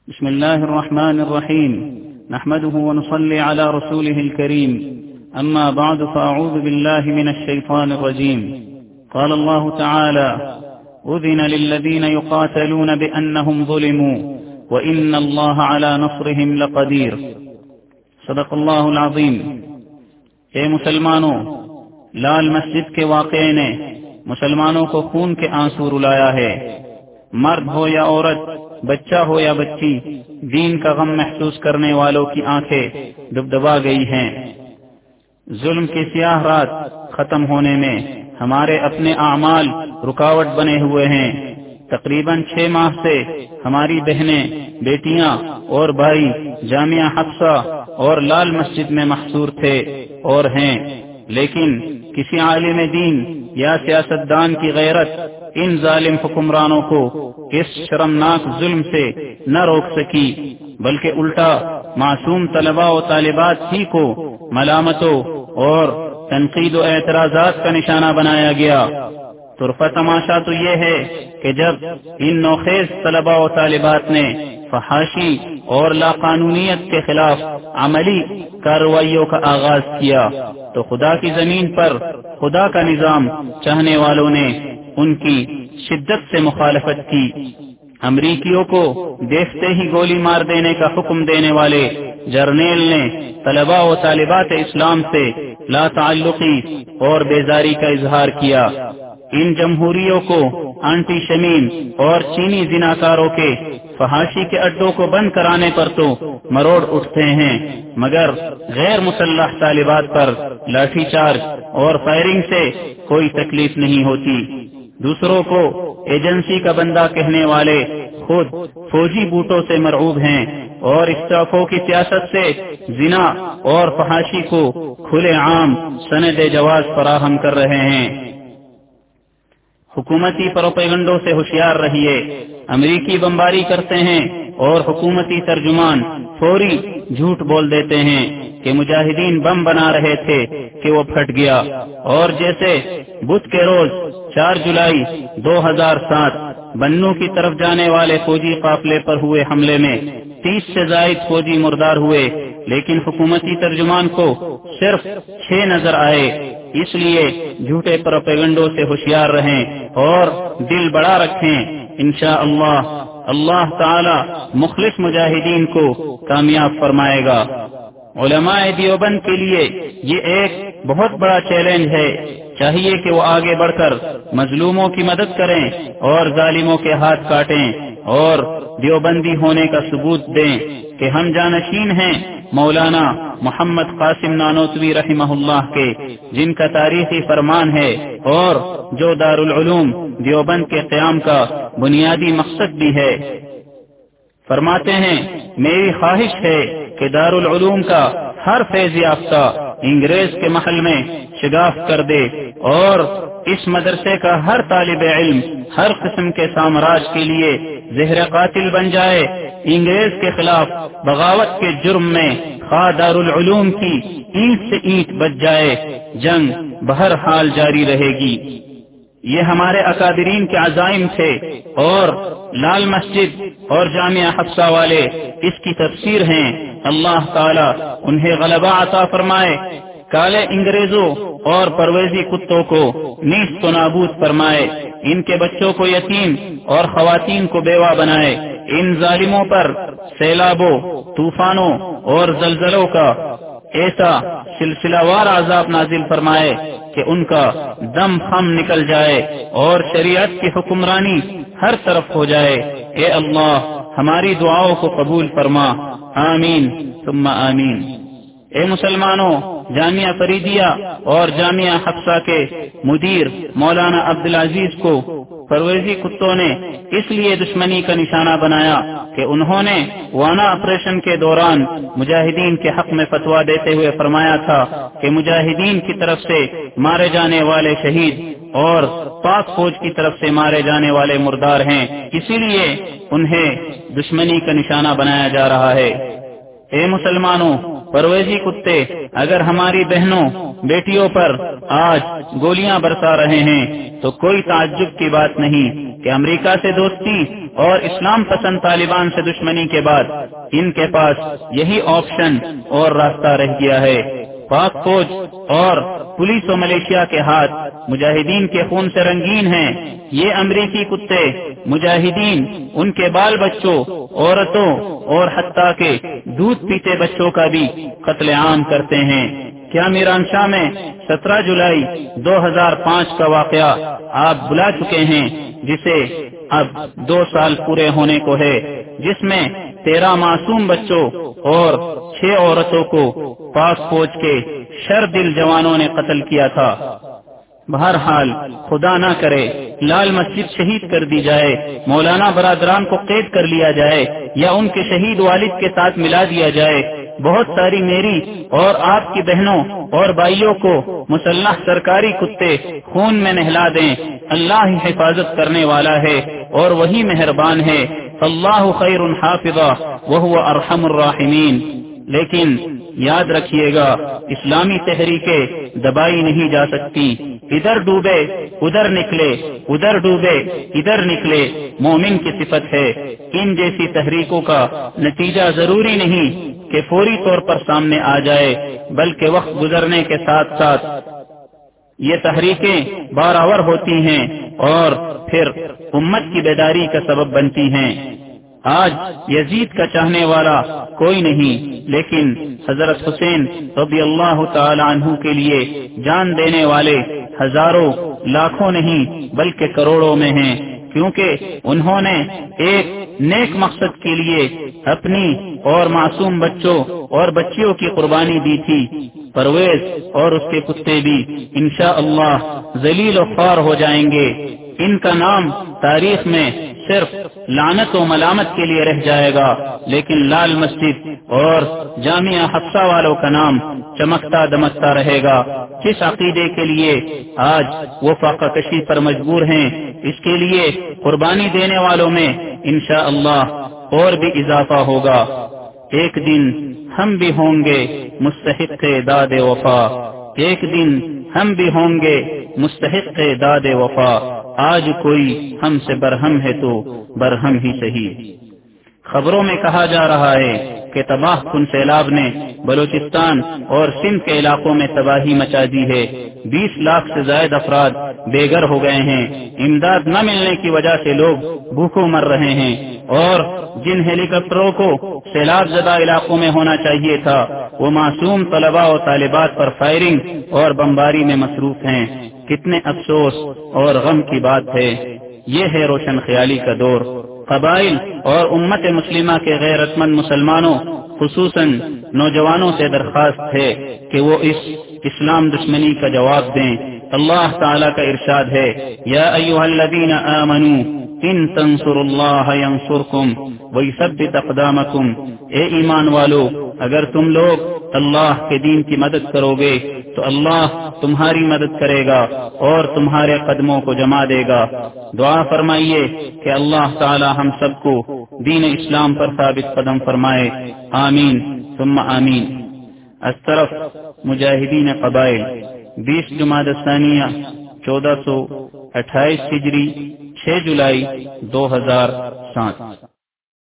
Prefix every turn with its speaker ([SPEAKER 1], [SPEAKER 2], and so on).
[SPEAKER 1] بسم الله الرحمن الرحيم. نحمده ونصلي على رسوله الكريم. أما بعد، فأعوذ بالله من الشيطان الرجيم. قال الله تعالى: أذن للذين يقاتلون بأنهم ظلموا وإن الله على نصرهم لقدير. صدق الله العظيم. اے مسلمانوں، لال مسجد کے واقعے نے مسلمانوں کو خون کے آنسو رلایا ہے. مرد ہو یا عورت، بچہ ہو یا بچی، دین کا غم محسوس کرنے والوں کی آنکھیں دبدبا گئی ہیں. ظلم کی سیاہ رات ختم ہونے میں ہمارے اپنے اعمال رکاوٹ بنے ہوئے ہیں. تقریباً 6 ماہ سے ہماری بہنیں، بیٹیاں اور بھائی جامعہ حفصہ اور لال مسجد میں محصور تھے اور ہیں، لیکن کسی عالم دین یا سیاستدان کی غیرت ان ظالم حکمرانوں کو اس شرمناک ظلم سے نہ روک سکی، بلکہ الٹا معصوم طلباء و طالبات ہی کو ملامتوں اور تنقید و اعتراضات کا نشانہ بنایا گیا. طرفہ تماشا تو یہ ہے کہ جب ان نوخیز طلباء و طالبات نے فحاشی اور لاقانونیت کے خلاف عملی کارروائیوں کا آغاز کیا تو خدا کی زمین پر خدا کا نظام چاہنے والوں نے ان کی شدت سے مخالفت کی. امریکیوں کو دیکھتے ہی گولی مار دینے کا حکم دینے والے جرنیل نے طلباء و طالبات اسلام سے لا تعلقی اور بیزاری کا اظہار کیا. ان جمہوریوں کو آنٹی شمیم اور چینی زناکاروں کے فحاشی کے اڈوں کو بند کرانے پر تو مروڑ اٹھتے ہیں، مگر غیر مسلح طالبات پر لاٹھی چارج اور فائرنگ سے کوئی تکلیف نہیں ہوتی. دوسروں کو ایجنسی کا بندہ کہنے والے خود فوجی بوٹوں سے مرعوب ہیں اور اسٹافوں کی سیاست سے زنا اور فحاشی کو کھلے عام سند جواز فراہم کر رہے ہیں. حکومتی پروپیگنڈوں سے ہوشیار رہیے. امریکی بمباری کرتے ہیں اور حکومتی ترجمان فوری جھوٹ بول دیتے ہیں کہ مجاہدین بم بنا رہے تھے کہ وہ پھٹ گیا. اور جیسے بدھ کے روز 4 جولائی 2007 بنو کی طرف جانے والے فوجی قافلے پر ہوئے حملے میں 30 سے زائد فوجی مردار ہوئے، لیکن حکومتی ترجمان کو صرف 6 نظر آئے. اس لیے جھوٹے پروپیگنڈوں سے ہوشیار رہیں اور دل بڑا رکھیں. انشاءاللہ اللہ تعالی مخلص مجاہدین کو کامیاب فرمائے گا. علماء دیوبند کے لیے یہ ایک بہت بڑا چیلنج ہے. چاہیے کہ وہ آگے بڑھ کر مظلوموں کی مدد کریں اور ظالموں کے ہاتھ کاٹیں اور دیوبندی ہونے کا ثبوت دیں کہ ہم جانشین ہیں مولانا محمد قاسم نانوتوی رحمہ اللہ کے، جن کا تاریخی فرمان ہے اور جو دارالعلوم دیوبند کے قیام کا بنیادی مقصد بھی ہے. فرماتے ہیں، میری خواہش ہے کہ دارالعلوم کا ہر فیض یافتہ انگریز کے محل میں شگاف کر دے اور اس مدرسے کا ہر طالب علم ہر قسم کے سامراج کے لیے زہر قاتل بن جائے. انگریز کے خلاف بغاوت کے جرم میں خواہ دارالعلوم کی اینٹ سے اینٹ بچ جائے، جنگ بہرحال جاری رہے گی. یہ ہمارے اکابرین کے عزائم تھے اور لال مسجد اور جامعہ حفصہ والے اس کی تفسیر ہیں. اللہ تعالی انہیں غلبہ عطا فرمائے، کالے انگریزوں اور پرویزی کتوں کو نیست و نابود فرمائے، ان کے بچوں کو یتیم اور خواتین کو بیوہ بنائے. ان ظالموں پر سیلابوں، طوفانوں اور زلزلوں کا ایسا سلسلہ وار عذاب نازل فرمائے کہ ان کا دم خم نکل جائے اور شریعت کی حکمرانی ہر طرف ہو جائے. اے اللہ ہماری دعاؤں کو قبول فرما. آمین ثم آمین. اے مسلمانوں، جامعہ فریدیہ اور جامعہ حفصہ کے مدیر مولانا عبدالعزیز کو پرویزی کتوں نے اس لیے دشمنی کا نشانہ بنایا کہ انہوں نے وانا آپریشن کے دوران مجاہدین کے حق میں فتویٰ دیتے ہوئے فرمایا تھا کہ مجاہدین کی طرف سے مارے جانے والے شہید اور پاک فوج کی طرف سے مارے جانے والے مردار ہیں، اسی لیے انہیں دشمنی کا نشانہ بنایا جا رہا ہے. اے مسلمانوں، پرویزی کتے اگر ہماری بہنوں، بیٹیوں پر آج گولیاں برسا رہے ہیں تو کوئی تعجب کی بات نہیں کہ امریکہ سے دوستی اور اسلام پسند طالبان سے دشمنی کے بعد ان کے پاس یہی آپشن اور راستہ رہ گیا ہے۔ پاک فوج اور پولیس و ملیشیا کے ہاتھ مجاہدین کے خون سے رنگین ہیں۔ یہ امریکی کتے مجاہدین ان کے بال بچوں، عورتوں اور حتیٰ کہ دودھ پیتے بچوں کا بھی قتل عام کرتے ہیں۔ کیا میرانشاہ میں 17 جولائی 2005 کا واقعہ آپ بلا چکے ہیں، جسے اب 2 سال پورے ہونے کو ہے، جس میں 13 معصوم بچوں اور 6 عورتوں کو پاک فوج کے شردل جوانوں نے قتل کیا تھا۔ بہرحال خدا نہ کرے لال مسجد شہید کر دی جائے، مولانا برادران کو قید کر لیا جائے یا ان کے شہید والد کے ساتھ ملا دیا جائے۔ بہت ساری میری اور آپ کی بہنوں اور بھائیوں کو مسلح سرکاری کتے خون میں نہلا دیں۔ اللہ ہی حفاظت کرنے والا ہے اور وہی مہربان ہے۔ اللہ خیر حافظا وہو ارحم الراحمین۔ لیکن یاد رکھیے گا، اسلامی تحریکیں دبائی نہیں جا سکتی۔ ادھر ڈوبے ادھر نکلے، ادھر ڈوبے ادھر نکلے، مومن کی صفت ہے۔ ان جیسی تحریکوں کا نتیجہ ضروری نہیں کہ فوری طور پر سامنے آ جائے، بلکہ وقت گزرنے کے ساتھ ساتھ یہ تحریکیں بارآور ہوتی ہیں اور پھر امت کی بیداری کا سبب بنتی ہیں۔ آج یزید کا چاہنے والا کوئی نہیں، لیکن حضرت حسین رضی اللہ تعالی عنہ کے لیے جان دینے والے ہزاروں لاکھوں نہیں بلکہ کروڑوں میں ہیں، کیونکہ انہوں نے ایک نیک مقصد کے لیے اپنی اور معصوم بچوں اور بچیوں کی قربانی دی تھی۔ پرویز اور اس کے کتے بھی انشاءاللہ ذلیل و خوار ہو جائیں گے۔ ان کا نام تاریخ میں صرف لعنت و ملامت کے لیے رہ جائے گا، لیکن لال مسجد اور جامعہ حفصہ والوں کا نام چمکتا دمکتا رہے گا۔ جس عقیدے کے لیے آج وہ فاقہ کشی پر مجبور ہیں، اس کے لیے قربانی دینے والوں میں انشاءاللہ اور بھی اضافہ ہوگا۔ ایک دن ہم بھی ہوں گے مستحق داد وفا، ایک دن ہم بھی ہوں گے مستحق داد وفا، آج کوئی ہم سے برہم ہے تو برہم ہی صحیح۔ خبروں میں کہا جا رہا ہے کہ تباہ کن سیلاب نے بلوچستان اور سندھ کے علاقوں میں تباہی مچا دی ہے۔ 20 لاکھ سے زائد افراد بے گھر ہو گئے ہیں۔ امداد نہ ملنے کی وجہ سے لوگ بھوکوں مر رہے ہیں، اور جن ہیلی کاپٹروں کو سیلاب زدہ علاقوں میں ہونا چاہیے تھا، وہ معصوم طلباء و طالبات پر فائرنگ اور بمباری میں مصروف ہیں۔ کتنے افسوس اور غم کی بات ہے۔ یہ ہے روشن خیالی کا دور۔ قبائل اور امت مسلمہ کے غیرت مند مسلمانوں، خصوصاً نوجوانوں سے درخواست ہے کہ وہ اس اسلام دشمنی کا جواب دیں۔ اللہ تعالیٰ کا ارشاد ہے، یا ایھا الذین آمنوا ان تنصروا اللہ ینصرکم ویثبت اقدامکم۔ اے ایمان والو، اگر تم لوگ اللہ کے دین کی مدد کرو گے تو اللہ تمہاری مدد کرے گا اور تمہارے قدموں کو جما دے گا۔ دعا فرمائیے کہ اللہ تعالی ہم سب کو دین اسلام پر ثابت قدم فرمائے، آمین ثم آمین۔ اس طرف مجاہدین قبائل 20 جمادی الثانیہ 1428 ہجری 6 جولائی 2007۔